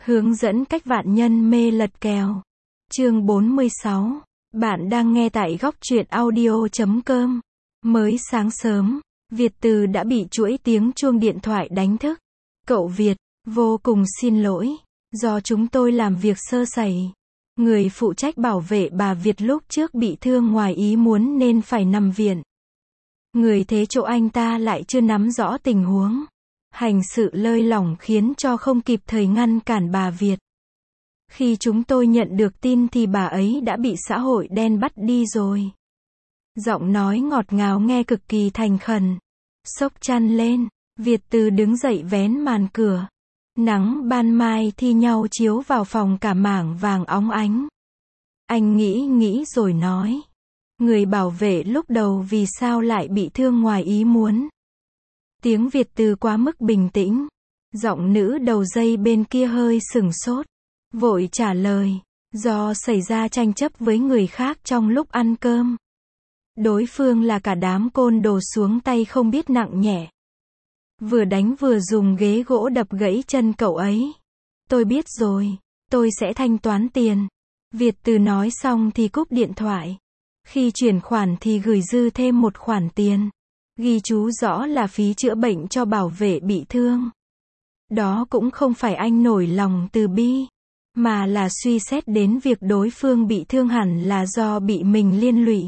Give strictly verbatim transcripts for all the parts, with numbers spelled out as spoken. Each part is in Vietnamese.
Hướng dẫn cách vạn nhân mê lật kèo. Chương bốn mươi sáu. Bạn đang nghe tại góc truyện audio chấm com. Mới sáng sớm, Việt Từ đã bị chuỗi tiếng chuông điện thoại đánh thức. Cậu Việt, vô cùng xin lỗi, do chúng tôi làm việc sơ sẩy. Người phụ trách bảo vệ bà Việt lúc trước bị thương ngoài ý muốn nên phải nằm viện. Người thế chỗ anh ta lại chưa nắm rõ tình huống. Hành sự lơi lỏng khiến cho không kịp thời ngăn cản bà Việt. Khi chúng tôi nhận được tin thì bà ấy đã bị xã hội đen bắt đi rồi. Giọng nói ngọt ngào nghe cực kỳ thành khẩn. Xốc chăn lên, Việt Từ đứng dậy vén màn cửa. Nắng ban mai thi nhau chiếu vào phòng cả mảng vàng óng ánh. Anh nghĩ nghĩ rồi nói. Người bảo vệ lúc đầu vì sao lại bị thương ngoài ý muốn. Tiếng Việt Từ quá mức bình tĩnh. Giọng nữ đầu dây bên kia hơi sửng sốt. Vội trả lời. Do xảy ra tranh chấp với người khác trong lúc ăn cơm. Đối phương là cả đám côn đồ xuống tay không biết nặng nhẹ. Vừa đánh vừa dùng ghế gỗ đập gãy chân cậu ấy. Tôi biết rồi. Tôi sẽ thanh toán tiền. Việt Từ nói xong thì cúp điện thoại. Khi chuyển khoản thì gửi dư thêm một khoản tiền. Ghi chú rõ là phí chữa bệnh cho bảo vệ bị thương. Đó cũng không phải anh nổi lòng từ bi, mà là suy xét đến việc đối phương bị thương hẳn là do bị mình liên lụy.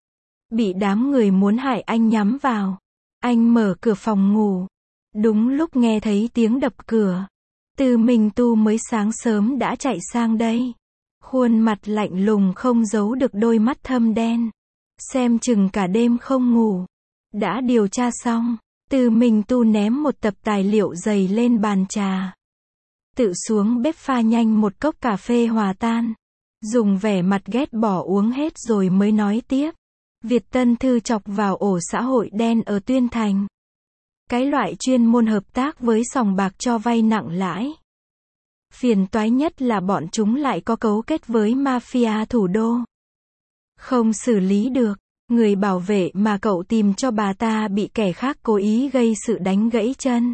Bị đám người muốn hại anh nhắm vào. Anh mở cửa phòng ngủ. Đúng lúc nghe thấy tiếng đập cửa. Từ Minh Tu mới sáng sớm đã chạy sang đây. Khuôn mặt lạnh lùng không giấu được đôi mắt thâm đen. Xem chừng cả đêm không ngủ. Đã điều tra xong, Từ Minh Tu ném một tập tài liệu dày lên bàn trà. Tự xuống bếp pha nhanh một cốc cà phê hòa tan. Dùng vẻ mặt ghét bỏ uống hết rồi mới nói tiếp. Việt Tân Thư chọc vào ổ xã hội đen ở Tuyên Thành. Cái loại chuyên môn hợp tác với sòng bạc cho vay nặng lãi. Phiền toái nhất là bọn chúng lại có cấu kết với mafia thủ đô. Không xử lý được. Người bảo vệ mà cậu tìm cho bà ta bị kẻ khác cố ý gây sự đánh gãy chân.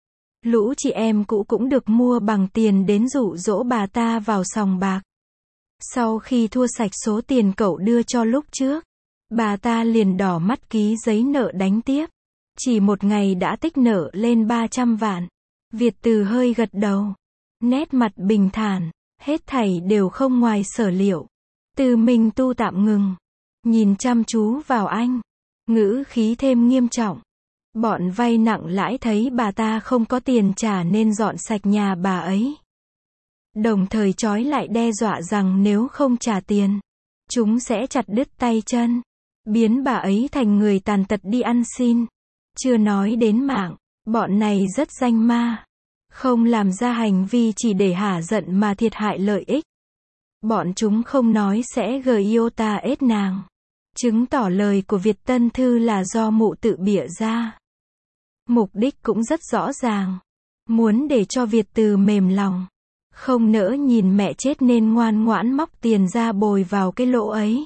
Lũ chị em cũ cũng được mua bằng tiền đến dụ dỗ bà ta vào sòng bạc. Sau khi thua sạch số tiền cậu đưa cho lúc trước, bà ta liền đỏ mắt ký giấy nợ đánh tiếp. Chỉ một ngày đã tích nợ lên ba trăm vạn. Việt Từ hơi gật đầu. Nét mặt bình thản, hết thảy đều không ngoài sở liệu. Từ Minh Tu tạm ngừng. Nhìn chăm chú vào anh. Ngữ khí thêm nghiêm trọng. Bọn vay nặng lãi thấy bà ta không có tiền trả nên dọn sạch nhà bà ấy. Đồng thời trói lại đe dọa rằng nếu không trả tiền, chúng sẽ chặt đứt tay chân. Biến bà ấy thành người tàn tật đi ăn xin. Chưa nói đến mạng, bọn này rất danh ma. Không làm ra hành vi chỉ để hả giận mà thiệt hại lợi ích. Bọn chúng không nói sẽ gờ iota ết nàng. Chứng tỏ lời của Việt Tân Thư là do mụ tự bịa ra. Mục đích cũng rất rõ ràng. Muốn để cho Việt Từ mềm lòng. Không nỡ nhìn mẹ chết nên ngoan ngoãn móc tiền ra bồi vào cái lỗ ấy.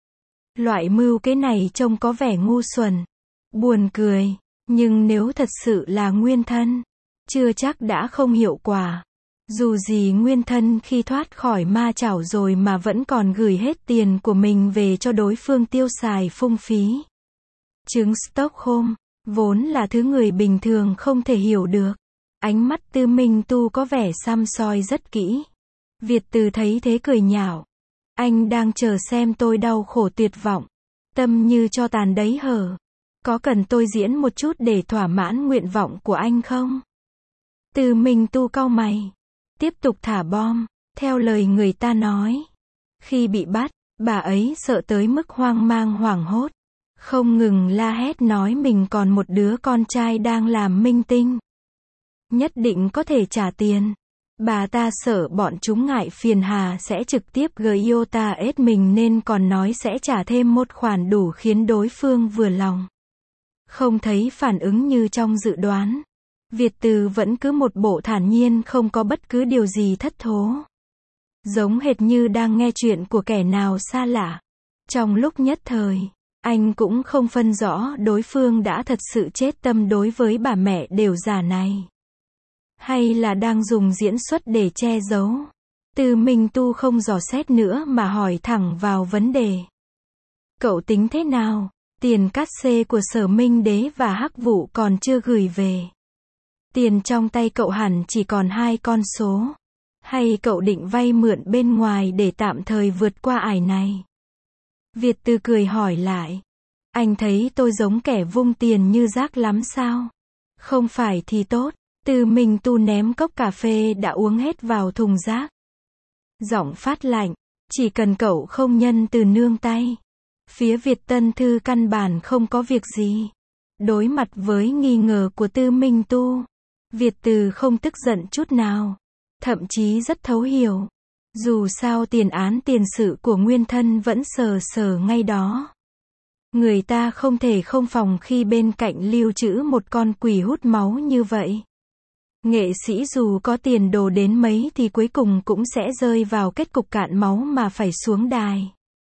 Loại mưu kế này trông có vẻ ngu xuẩn. Buồn cười. Nhưng nếu thật sự là nguyên thân, chưa chắc đã không hiệu quả. Dù gì nguyên thân khi thoát khỏi ma chảo rồi mà vẫn còn gửi hết tiền của mình về cho đối phương tiêu xài phung phí. Chứng Stockholm, vốn là thứ người bình thường không thể hiểu được. Ánh mắt Từ Minh Tu có vẻ săm soi rất kỹ. Việt Từ thấy thế cười nhạo. Anh đang chờ xem tôi đau khổ tuyệt vọng. Tâm như cho tàn đấy hở. Có cần tôi diễn một chút để thỏa mãn nguyện vọng của anh không? Từ Minh Tu cau mày. Tiếp tục thả bom. Theo lời người ta nói. Khi bị bắt, bà ấy sợ tới mức hoang mang hoảng hốt. Không ngừng la hét nói mình còn một đứa con trai đang làm minh tinh. Nhất định có thể trả tiền. Bà ta sợ bọn chúng ngại phiền hà sẽ trực tiếp gửi iota ết mình nên còn nói sẽ trả thêm một khoản đủ khiến đối phương vừa lòng. Không thấy phản ứng như trong dự đoán. Việt Từ vẫn cứ một bộ thản nhiên không có bất cứ điều gì thất thố. Giống hệt như đang nghe chuyện của kẻ nào xa lạ. Trong lúc nhất thời, anh cũng không phân rõ đối phương đã thật sự chết tâm đối với bà mẹ đều già này. Hay là đang dùng diễn xuất để che giấu? Từ Minh Tu không dò xét nữa mà hỏi thẳng vào vấn đề. Cậu tính thế nào? Tiền cát xê của Sở Minh Đế và Hắc Vụ còn chưa gửi về. Tiền trong tay cậu hẳn chỉ còn hai con số. Hay cậu định vay mượn bên ngoài để tạm thời vượt qua ải này? Việt Từ cười hỏi lại. Anh thấy tôi giống kẻ vung tiền như rác lắm sao? Không phải thì tốt. Từ Minh Tu ném cốc cà phê đã uống hết vào thùng rác. Giọng phát lạnh. Chỉ cần cậu không nhân từ nương tay. Phía Việt Tân Thư căn bản không có việc gì. Đối mặt với nghi ngờ của Tư Minh Tu, Việt Từ không tức giận chút nào. Thậm chí rất thấu hiểu. Dù sao tiền án tiền sự của nguyên thân vẫn sờ sờ ngay đó. Người ta không thể không phòng khi bên cạnh lưu trữ một con quỷ hút máu như vậy. Nghệ sĩ dù có tiền đồ đến mấy thì cuối cùng cũng sẽ rơi vào kết cục cạn máu mà phải xuống đài.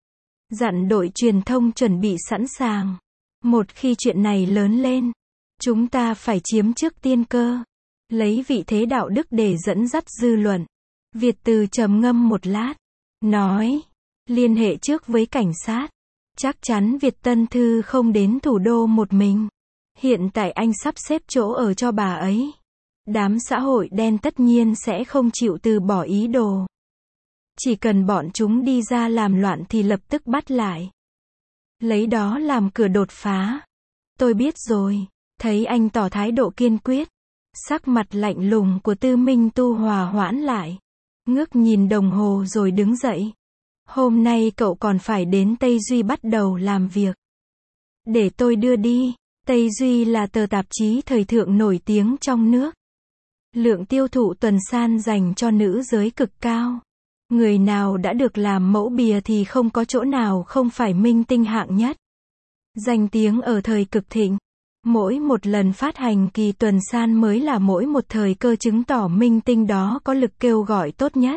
Dặn đội truyền thông chuẩn bị sẵn sàng. Một khi chuyện này lớn lên, chúng ta phải chiếm trước tiên cơ. Lấy vị thế đạo đức để dẫn dắt dư luận. Việt Từ trầm ngâm một lát. Nói. Liên hệ trước với cảnh sát. Chắc chắn Việt Tân Thư không đến thủ đô một mình. Hiện tại anh sắp xếp chỗ ở cho bà ấy. Đám xã hội đen tất nhiên sẽ không chịu từ bỏ ý đồ. Chỉ cần bọn chúng đi ra làm loạn thì lập tức bắt lại. Lấy đó làm cửa đột phá. Tôi biết rồi. Thấy anh tỏ thái độ kiên quyết. Sắc mặt lạnh lùng của Tư Minh Tu hòa hoãn lại. Ngước nhìn đồng hồ rồi đứng dậy. Hôm nay cậu còn phải đến Tây Duy bắt đầu làm việc. Để tôi đưa đi. Tây Duy là tờ tạp chí thời thượng nổi tiếng trong nước. Lượng tiêu thụ tuần san dành cho nữ giới cực cao. Người nào đã được làm mẫu bìa thì không có chỗ nào không phải minh tinh hạng nhất. Danh tiếng ở thời cực thịnh. Mỗi một lần phát hành kỳ tuần san mới là mỗi một thời cơ chứng tỏ minh tinh đó có lực kêu gọi tốt nhất.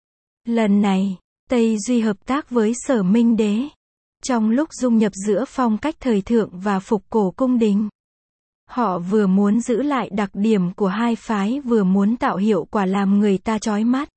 Lần này, Tây Duy hợp tác với Sở Minh Đế. Trong lúc dung nhập giữa phong cách thời thượng và phục cổ cung đình. Họ vừa muốn giữ lại đặc điểm của hai phái vừa muốn tạo hiệu quả làm người ta chói mắt.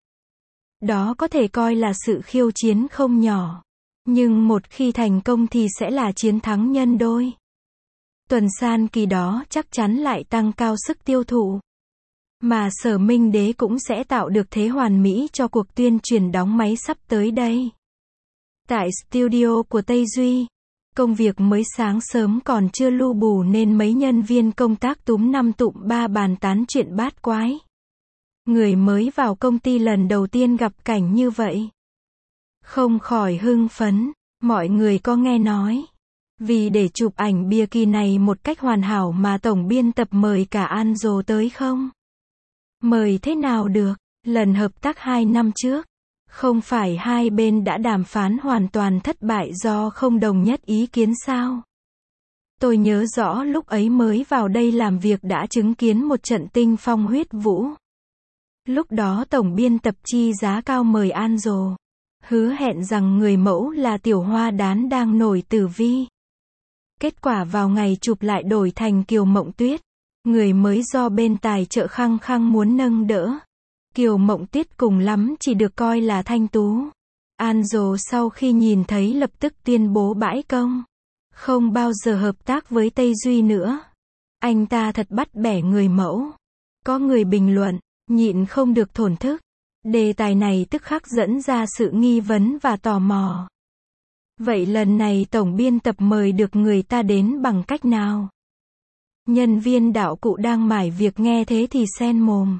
Đó có thể coi là sự khiêu chiến không nhỏ. Nhưng một khi thành công thì sẽ là chiến thắng nhân đôi. Tuần san kỳ đó chắc chắn lại tăng cao sức tiêu thụ. Mà Sở Minh Đế cũng sẽ tạo được thế hoàn mỹ cho cuộc tuyên truyền đóng máy sắp tới đây. Tại studio của Tây Duy, công việc mới sáng sớm còn chưa lu bù nên mấy nhân viên công tác túm năm tụm ba bàn tán chuyện bát quái. Người mới vào công ty lần đầu tiên gặp cảnh như vậy. Không khỏi hưng phấn, mọi người có nghe nói. Vì để chụp ảnh bìa kỳ này một cách hoàn hảo mà tổng biên tập mời cả Anzo tới không? Mời thế nào được, lần hợp tác hai năm trước. Không phải hai bên đã đàm phán hoàn toàn thất bại do không đồng nhất ý kiến sao? Tôi nhớ rõ lúc ấy mới vào đây làm việc đã chứng kiến một trận tinh phong huyết vũ. Lúc đó tổng biên tập chi giá cao mời Anzo. Hứa hẹn rằng người mẫu là Tiểu Hoa Đán đang nổi tử vi. Kết quả vào ngày chụp lại đổi thành Kiều Mộng Tuyết. Người mới do bên tài trợ khăng khăng muốn nâng đỡ. Kiều Mộng Tuyết cùng lắm chỉ được coi là thanh tú. Anzo sau khi nhìn thấy lập tức tuyên bố bãi công. Không bao giờ hợp tác với Tây Duy nữa. Anh ta thật bắt bẻ người mẫu. Có người bình luận, nhịn không được thổn thức. Đề tài này tức khắc dẫn ra sự nghi vấn và tò mò. Vậy lần này tổng biên tập mời được người ta đến bằng cách nào? Nhân viên đạo cụ đang mải việc nghe thế thì sen mồm.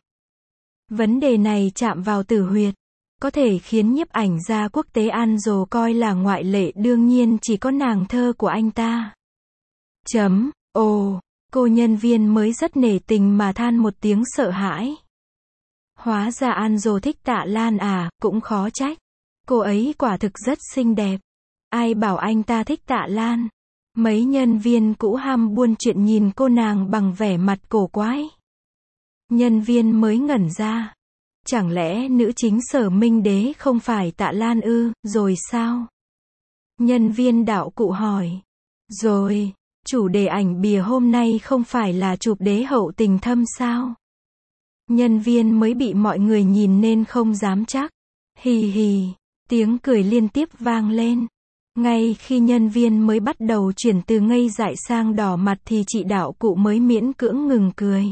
Vấn đề này chạm vào tử huyệt. Có thể khiến nhiếp ảnh gia quốc tế Anzo coi là ngoại lệ, đương nhiên chỉ có nàng thơ của anh ta. Chấm, ồ, cô nhân viên mới rất nể tình mà than một tiếng sợ hãi. Hóa ra Anzo thích Tạ Lan à, cũng khó trách. Cô ấy quả thực rất xinh đẹp. Ai bảo anh ta thích Tạ Lan? Mấy nhân viên cũ ham buôn chuyện nhìn cô nàng bằng vẻ mặt cổ quái. Nhân viên mới ngẩn ra. Chẳng lẽ nữ chính Sở Minh Đế không phải Tạ Lan ư, rồi sao? Nhân viên đạo cụ hỏi. Rồi, chủ đề ảnh bìa hôm nay không phải là chụp đế hậu tình thâm sao? Nhân viên mới bị mọi người nhìn nên không dám chắc. Hì hì, tiếng cười liên tiếp vang lên. Ngay khi nhân viên mới bắt đầu chuyển từ ngây dại sang đỏ mặt thì chị đạo cụ mới miễn cưỡng ngừng cười.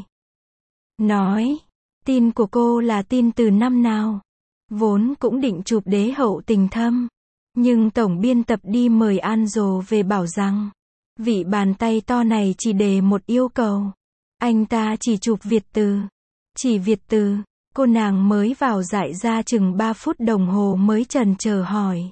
Nói, tin của cô là tin từ năm nào? Vốn cũng định chụp đế hậu tình thâm. Nhưng tổng biên tập đi mời Anzo về bảo rằng, vị bàn tay to này chỉ đề một yêu cầu. Anh ta chỉ chụp Việt từ. Chỉ Việt từ. Cô nàng mới vào dại ra chừng ba phút đồng hồ mới chần chờ hỏi.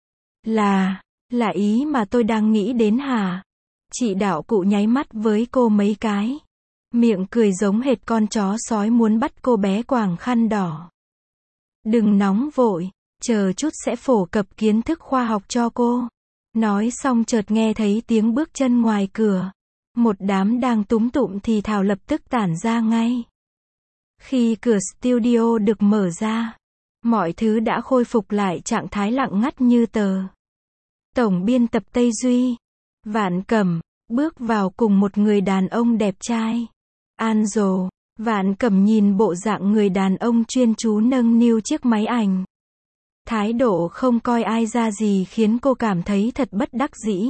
Là, là ý mà tôi đang nghĩ đến hả? Chị đạo cụ nháy mắt với cô mấy cái. Miệng cười giống hệt con chó sói muốn bắt cô bé quàng khăn đỏ. Đừng nóng vội, chờ chút sẽ phổ cập kiến thức khoa học cho cô. Nói xong chợt nghe thấy tiếng bước chân ngoài cửa. Một đám đang túm tụm thì thào lập tức tản ra ngay. Khi cửa studio được mở ra, mọi thứ đã khôi phục lại trạng thái lặng ngắt như tờ. Tổng biên tập Tây Duy, Vạn Cẩm, bước vào cùng một người đàn ông đẹp trai. Anzo, Vạn Cẩm nhìn bộ dạng người đàn ông chuyên chú nâng niu chiếc máy ảnh. Thái độ không coi ai ra gì khiến cô cảm thấy thật bất đắc dĩ.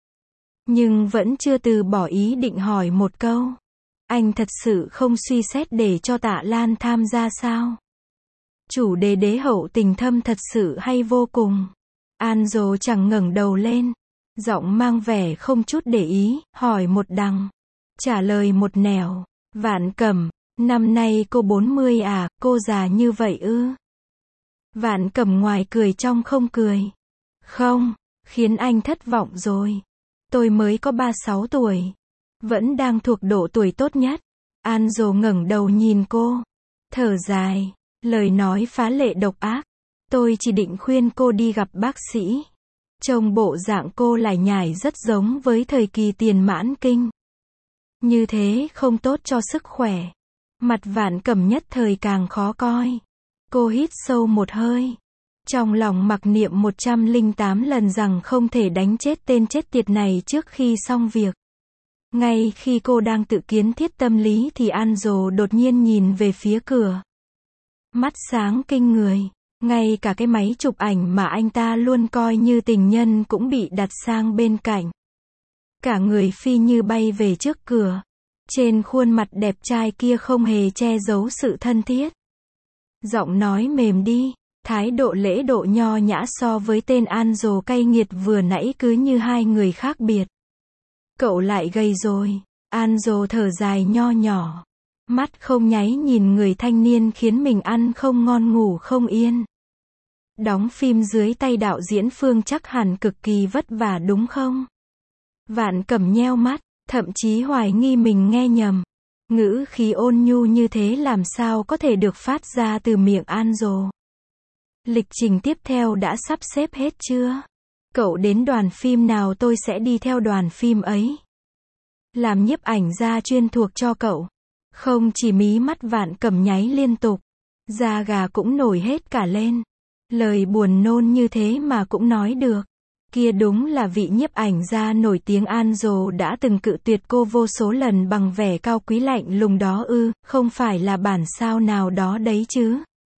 Nhưng vẫn chưa từ bỏ ý định hỏi một câu. Anh thật sự không suy xét để cho Tạ Lan tham gia sao? Chủ đề đế hậu tình thâm thật sự hay vô cùng. Anzo chẳng ngẩng đầu lên. Giọng mang vẻ không chút để ý, hỏi một đằng. Trả lời một nẻo. Vạn Cẩm, năm nay cô bốn mươi à, cô già như vậy ư? Vạn Cẩm ngoài cười trong không cười. Không, khiến anh thất vọng rồi. Tôi mới có ba mươi sáu tuổi. Vẫn đang thuộc độ tuổi tốt nhất. Anzo ngẩng đầu nhìn cô. Thở dài. Lời nói phá lệ độc ác. Tôi chỉ định khuyên cô đi gặp bác sĩ. Trông bộ dạng cô lải nhải rất giống với thời kỳ tiền mãn kinh. Như thế không tốt cho sức khỏe. Mặt Vạn Cẩm nhất thời càng khó coi. Cô hít sâu một hơi. Trong lòng mặc niệm một trăm lẻ tám lần rằng không thể đánh chết tên chết tiệt này trước khi xong việc. Ngay khi cô đang tự kiến thiết tâm lý thì Anzo đột nhiên nhìn về phía cửa. Mắt sáng kinh người. Ngay cả cái máy chụp ảnh mà anh ta luôn coi như tình nhân cũng bị đặt sang bên cạnh. Cả người phi như bay về trước cửa. Trên khuôn mặt đẹp trai kia không hề che giấu sự thân thiết. Giọng nói mềm đi. Thái độ lễ độ nho nhã so với tên Anzo cay nghiệt vừa nãy cứ như hai người khác biệt. Cậu lại gầy rồi. Anzo thở dài nho nhỏ. Mắt không nháy nhìn người thanh niên khiến mình ăn không ngon ngủ không yên. Đóng phim dưới tay đạo diễn Phương chắc hẳn cực kỳ vất vả đúng không? Vạn Cẩm nheo mắt, thậm chí hoài nghi mình nghe nhầm. Ngữ khí ôn nhu như thế làm sao có thể được phát ra từ miệng Anzo. Lịch trình tiếp theo đã sắp xếp hết chưa? Cậu đến đoàn phim nào tôi sẽ đi theo đoàn phim ấy. Làm nhiếp ảnh gia chuyên thuộc cho cậu. Không chỉ mí mắt Vạn Cẩm nháy liên tục. Da gà cũng nổi hết cả lên. Lời buồn nôn như thế mà cũng nói được. Kia đúng là vị nhiếp ảnh gia nổi tiếng Anzo đã từng cự tuyệt cô vô số lần bằng vẻ cao quý lạnh lùng đó ư, không phải là bản sao nào đó đấy chứ.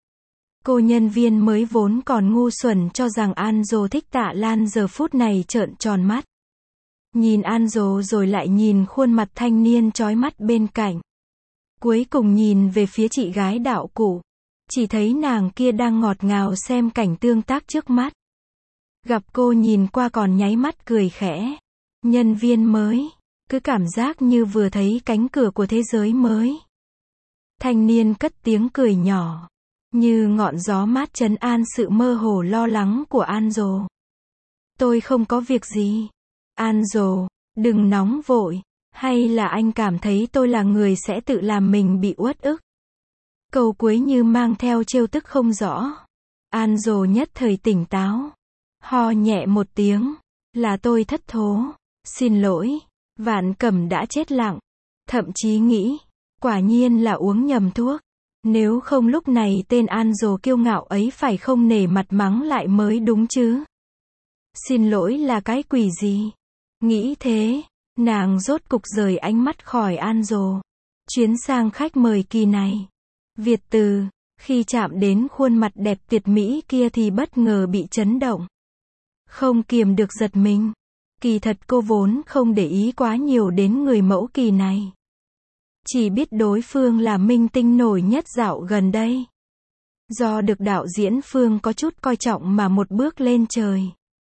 Cô nhân viên mới vốn còn ngu xuẩn cho rằng Anzo thích Tạ Lan giờ phút này trợn tròn mắt. Nhìn Anzo rồi lại nhìn khuôn mặt thanh niên chói mắt bên cạnh. Cuối cùng nhìn về phía chị gái đạo cụ. Chỉ thấy nàng kia đang ngọt ngào xem cảnh tương tác trước mắt. Gặp cô nhìn qua còn nháy mắt cười khẽ. Nhân viên mới. Cứ cảm giác như vừa thấy cánh cửa của thế giới mới. Thanh niên cất tiếng cười nhỏ. Như ngọn gió mát trấn an sự mơ hồ lo lắng của Anzo. Tôi không có việc gì. Anzo, đừng nóng vội. Hay là anh cảm thấy tôi là người sẽ tự làm mình bị uất ức? Câu cuối như mang theo trêu tức không rõ. Anzo nhất thời tỉnh táo. Ho nhẹ một tiếng. Là tôi thất thố. Xin lỗi. Vạn Cẩm đã chết lặng. Thậm chí nghĩ. Quả nhiên là uống nhầm thuốc. Nếu không lúc này tên Anzo kiêu ngạo ấy phải không nể mặt mắng lại mới đúng chứ. Xin lỗi là cái quỷ gì? Nghĩ thế. Nàng rốt cục rời ánh mắt khỏi Anzo. Chuyến sang khách mời kỳ này. Việt Từ, khi chạm đến khuôn mặt đẹp tuyệt mỹ kia thì bất ngờ bị chấn động. Không kiềm được giật mình. Kỳ thật cô vốn không để ý quá nhiều đến người mẫu kỳ này. Chỉ biết đối phương là minh tinh nổi nhất dạo gần đây. Do được đạo diễn Phương có chút coi trọng mà một bước lên trời.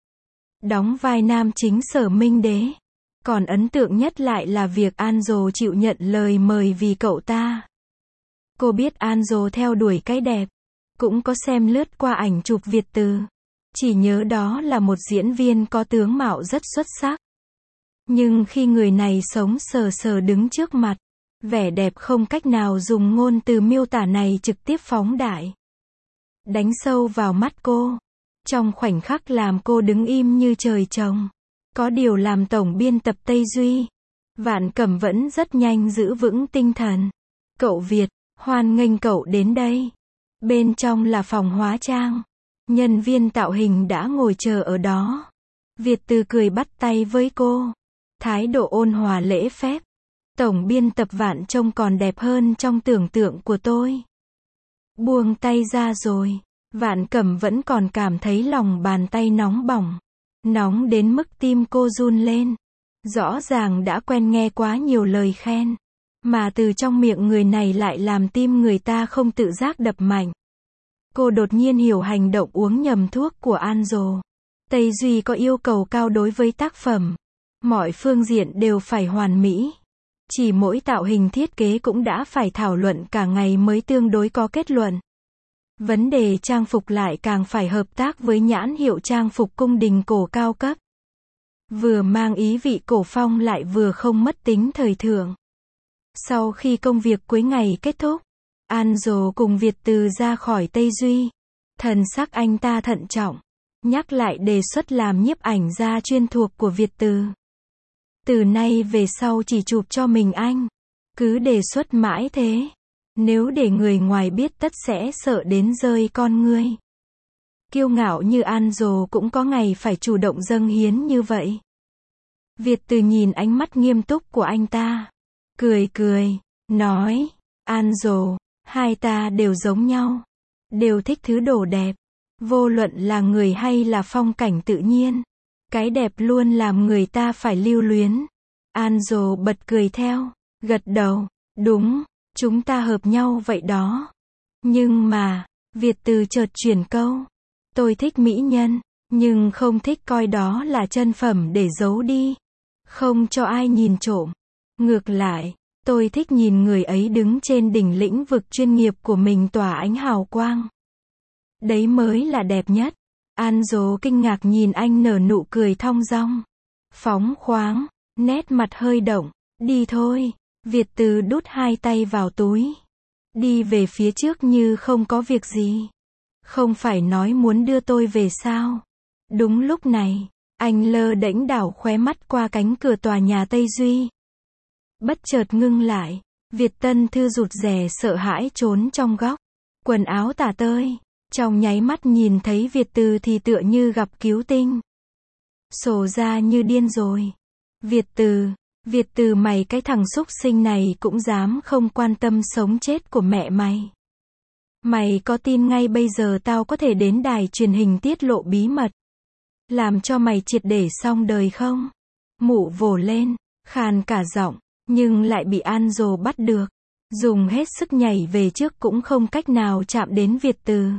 Đóng vai nam chính Sở Minh Đế. Còn ấn tượng nhất lại là việc Anjo chịu nhận lời mời vì cậu ta. Cô biết Anjo theo đuổi cái đẹp. Cũng có xem lướt qua ảnh chụp Việt Từ. Chỉ nhớ đó là một diễn viên có tướng mạo rất xuất sắc. Nhưng khi người này sống sờ sờ đứng trước mặt, vẻ đẹp không cách nào dùng ngôn từ miêu tả này trực tiếp phóng đại. Đánh sâu vào mắt cô. Trong khoảnh khắc làm cô đứng im như trời trồng. Có điều làm tổng biên tập Tây Duy, Vạn Cẩm vẫn rất nhanh giữ vững tinh thần. Cậu Việt, hoan nghênh cậu đến đây. Bên trong là phòng hóa trang. Nhân viên tạo hình đã ngồi chờ ở đó. Việt Từ cười bắt tay với cô. Thái độ ôn hòa lễ phép. Tổng biên tập Vạn trông còn đẹp hơn trong tưởng tượng của tôi. Buông tay ra rồi. Vạn Cẩm vẫn còn cảm thấy lòng bàn tay nóng bỏng. Nóng đến mức tim cô run lên. Rõ ràng đã quen nghe quá nhiều lời khen. Mà từ trong miệng người này lại làm tim người ta không tự giác đập mạnh. Cô đột nhiên hiểu hành động uống nhầm thuốc của Anjo. Tây Duy có yêu cầu cao đối với tác phẩm. Mọi phương diện đều phải hoàn mỹ. Chỉ mỗi tạo hình thiết kế cũng đã phải thảo luận cả ngày mới tương đối có kết luận. Vấn đề trang phục lại càng phải hợp tác với nhãn hiệu trang phục cung đình cổ cao cấp. Vừa mang ý vị cổ phong lại vừa không mất tính thời thượng. Sau khi công việc cuối ngày kết thúc, Anjo cùng Việt Từ ra khỏi Tây Duy. Thần sắc anh ta thận trọng, nhắc lại đề xuất làm nhiếp ảnh gia chuyên thuộc của Việt Từ. Từ nay về sau chỉ chụp cho mình anh. Cứ đề xuất mãi thế. Nếu để người ngoài biết tất sẽ sợ đến rơi con ngươi. Kiêu ngạo như Anjo cũng có ngày phải chủ động dâng hiến như vậy. Việt Từ nhìn ánh mắt nghiêm túc của anh ta. Cười cười, nói, Anjo, hai ta đều giống nhau. Đều thích thứ đồ đẹp. Vô luận là người hay là phong cảnh tự nhiên. Cái đẹp luôn làm người ta phải lưu luyến. Anjo bật cười theo, gật đầu, đúng, chúng ta hợp nhau vậy đó. Nhưng mà, Việt Từ chợt chuyển câu. Tôi thích mỹ nhân, nhưng không thích coi đó là chân phẩm để giấu đi. Không cho ai nhìn trộm. Ngược lại, tôi thích nhìn người ấy đứng trên đỉnh lĩnh vực chuyên nghiệp của mình tỏa ánh hào quang. Đấy mới là đẹp nhất. Anjo kinh ngạc nhìn anh nở nụ cười thong dong. Phóng khoáng, nét mặt hơi động. Đi thôi. Việt Từ đút hai tay vào túi. Đi về phía trước như không có việc gì. Không phải nói muốn đưa tôi về sao? Đúng lúc này, anh lơ đễnh đảo khóe mắt qua cánh cửa tòa nhà Tây Duy. Bất chợt ngưng lại, Việt Tân Thư rụt rè sợ hãi trốn trong góc. Quần áo tả tơi. Trong nháy mắt nhìn thấy Việt Từ thì tựa như gặp cứu tinh. Sổ ra như điên rồi. Việt Từ, Việt Từ mày cái thằng xúc sinh này cũng dám không quan tâm sống chết của mẹ mày. Mày có tin ngay bây giờ tao có thể đến đài truyền hình tiết lộ bí mật. Làm cho mày triệt để xong đời không? Mụ vồ lên, khàn cả giọng, nhưng lại bị Anjo bắt được. Dùng hết sức nhảy về trước cũng không cách nào chạm đến Việt Từ.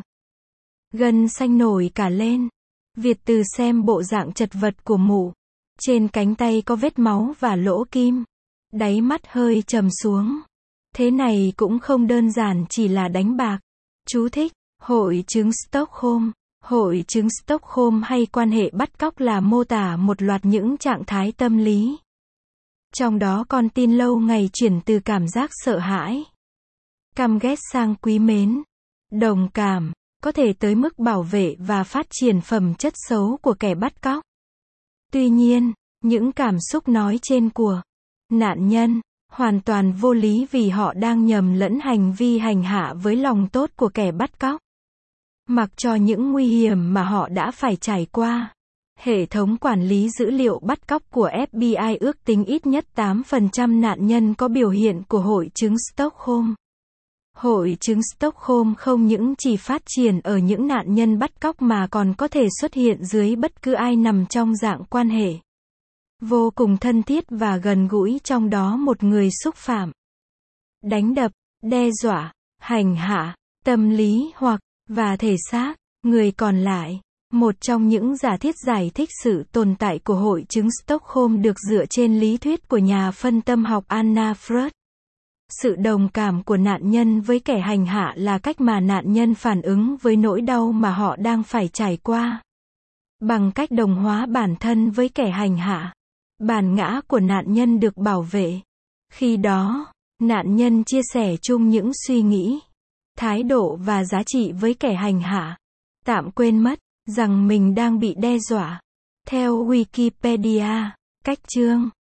Gân xanh nổi cả lên. Việt Từ xem bộ dạng chật vật của mụ. Trên cánh tay có vết máu và lỗ kim. Đáy mắt hơi trầm xuống. Thế này cũng không đơn giản chỉ là đánh bạc. Chú thích, hội chứng Stockholm. Hội chứng Stockholm hay quan hệ bắt cóc là mô tả một loạt những trạng thái tâm lý. Trong đó con tin lâu ngày chuyển từ cảm giác sợ hãi, căm ghét sang quý mến, đồng cảm, có thể tới mức bảo vệ và phát triển phẩm chất xấu của kẻ bắt cóc. Tuy nhiên, những cảm xúc nói trên của nạn nhân hoàn toàn vô lý vì họ đang nhầm lẫn hành vi hành hạ với lòng tốt của kẻ bắt cóc. Mặc cho những nguy hiểm mà họ đã phải trải qua. Hệ thống quản lý dữ liệu bắt cóc của ép bê i ước tính ít nhất tám phần trăm nạn nhân có biểu hiện của hội chứng Stockholm. Hội chứng Stockholm không những chỉ phát triển ở những nạn nhân bắt cóc mà còn có thể xuất hiện dưới bất cứ ai nằm trong dạng quan hệ vô cùng thân thiết và gần gũi, trong đó một người xúc phạm, đánh đập, đe dọa, hành hạ, tâm lý hoặc và thể xác người còn lại. Một trong những giả thiết giải thích sự tồn tại của hội chứng Stockholm được dựa trên lý thuyết của nhà phân tâm học Anna Freud. Sự đồng cảm của nạn nhân với kẻ hành hạ là cách mà nạn nhân phản ứng với nỗi đau mà họ đang phải trải qua. Bằng cách đồng hóa bản thân với kẻ hành hạ, bản ngã của nạn nhân được bảo vệ. Khi đó, nạn nhân chia sẻ chung những suy nghĩ, thái độ và giá trị với kẻ hành hạ, tạm quên mất rằng mình đang bị đe dọa. Theo Wikipedia, cách chương